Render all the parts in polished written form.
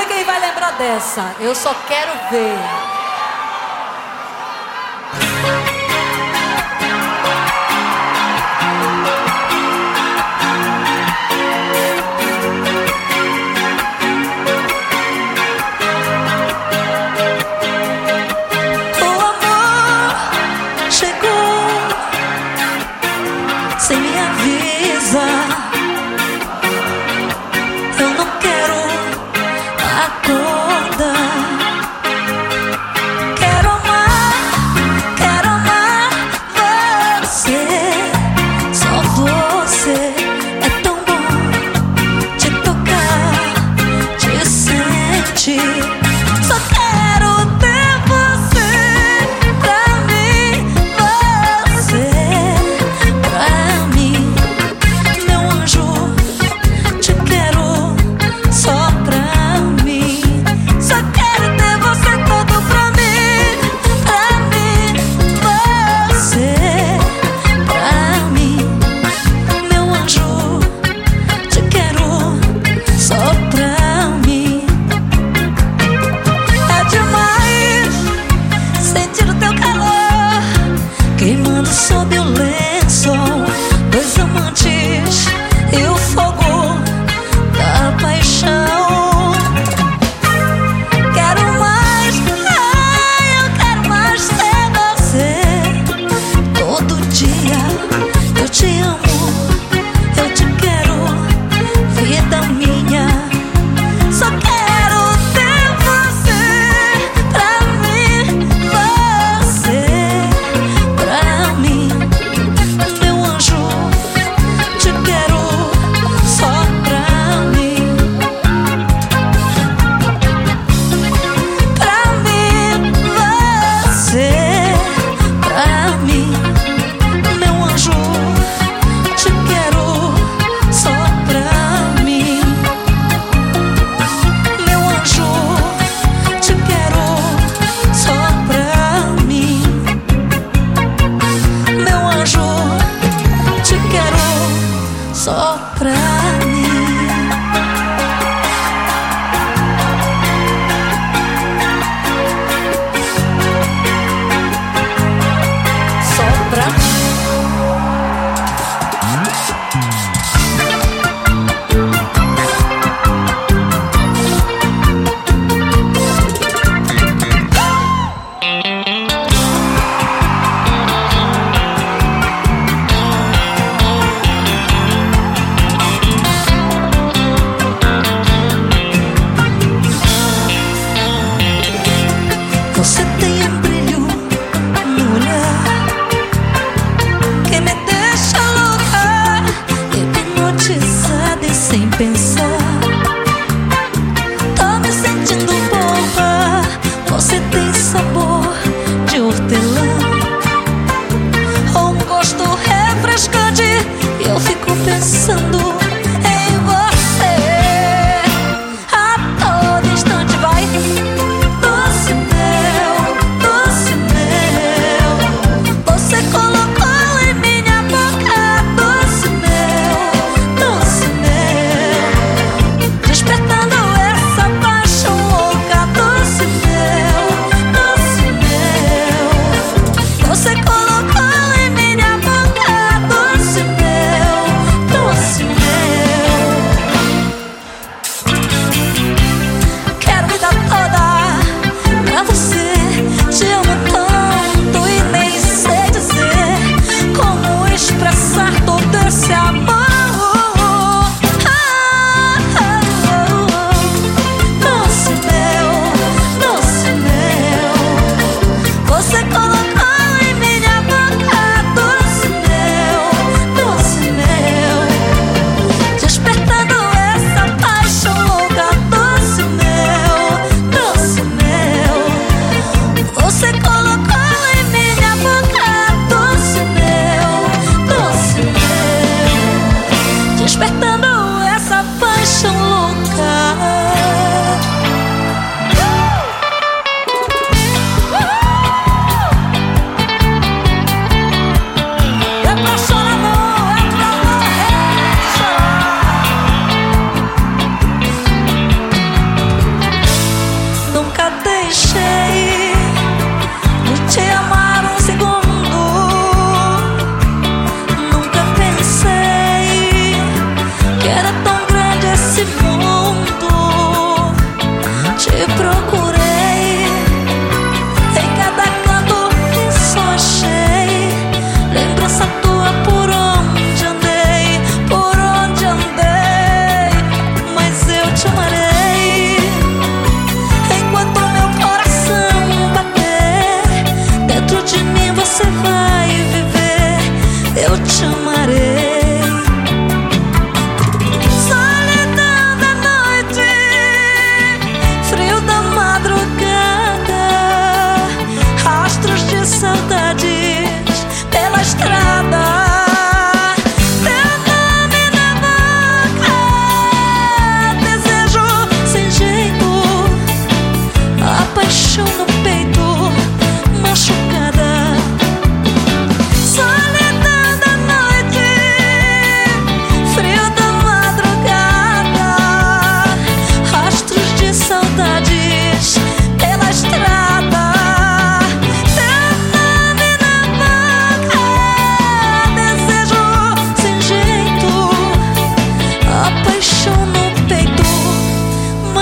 Ninguém vai lembrar dessa. Eu só quero ver. O amor chegou sem me avisar. Eu não quero acordar.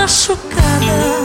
machucada.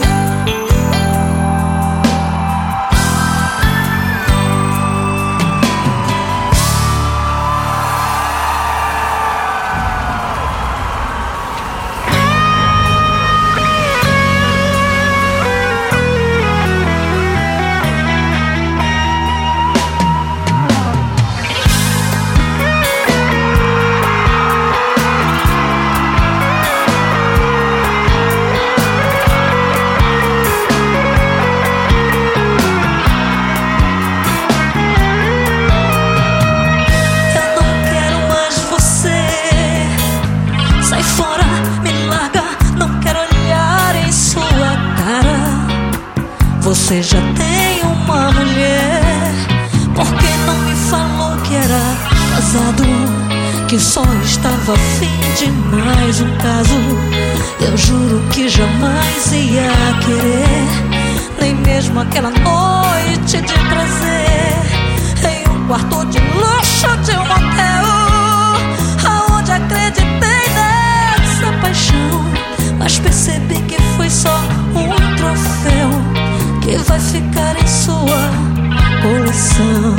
Você já tem uma mulher, por que não me falou que era casado? Que só estava afim de mais um caso. Eu juro que jamais ia querer, nem mesmo aquela noite de prazer em um quarto de luxo de um motel, aonde acreditei nessa paixão, mas percebi que foi só um troféu que vai ficar em sua coleção.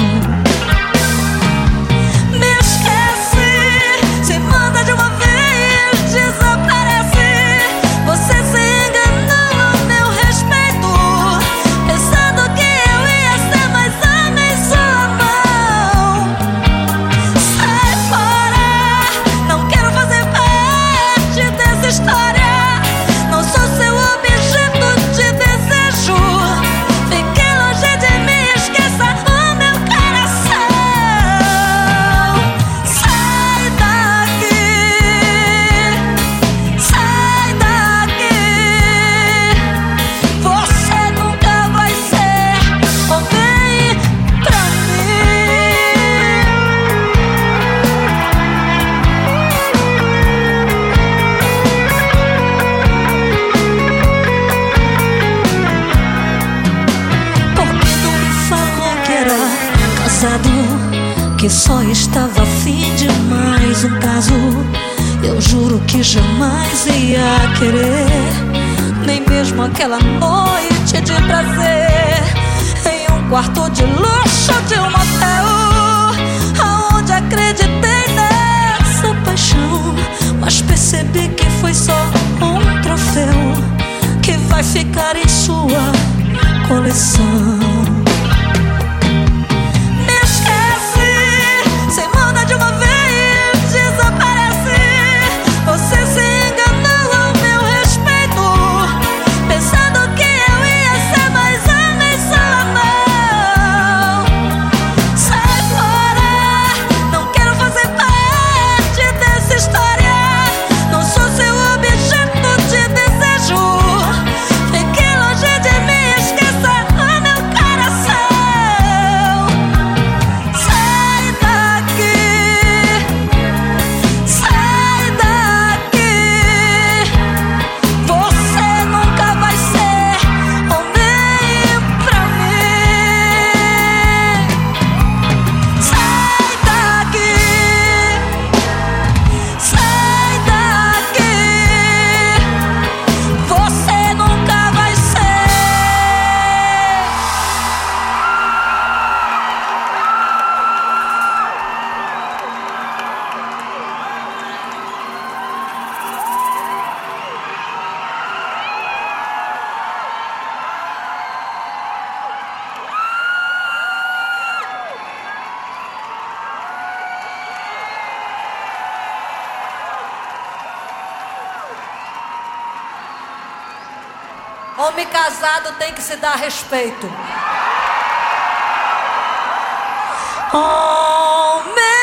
Me esquece, se manda de uma vez, desaparece. Você se enganou ao meu respeito, pensando que eu ia ser mais homem em sua mão. Sai fora, não quero fazer parte dessa história. Não sou seu objeto de desejo. Que só estava afim de mais um caso. Eu juro que jamais ia querer, nem mesmo aquela noite de prazer em um quarto de luxo de um motel, aonde acreditei nessa paixão, mas percebi que foi só um troféu que vai ficar em sua coleção. Homem casado tem que se dar respeito. Homem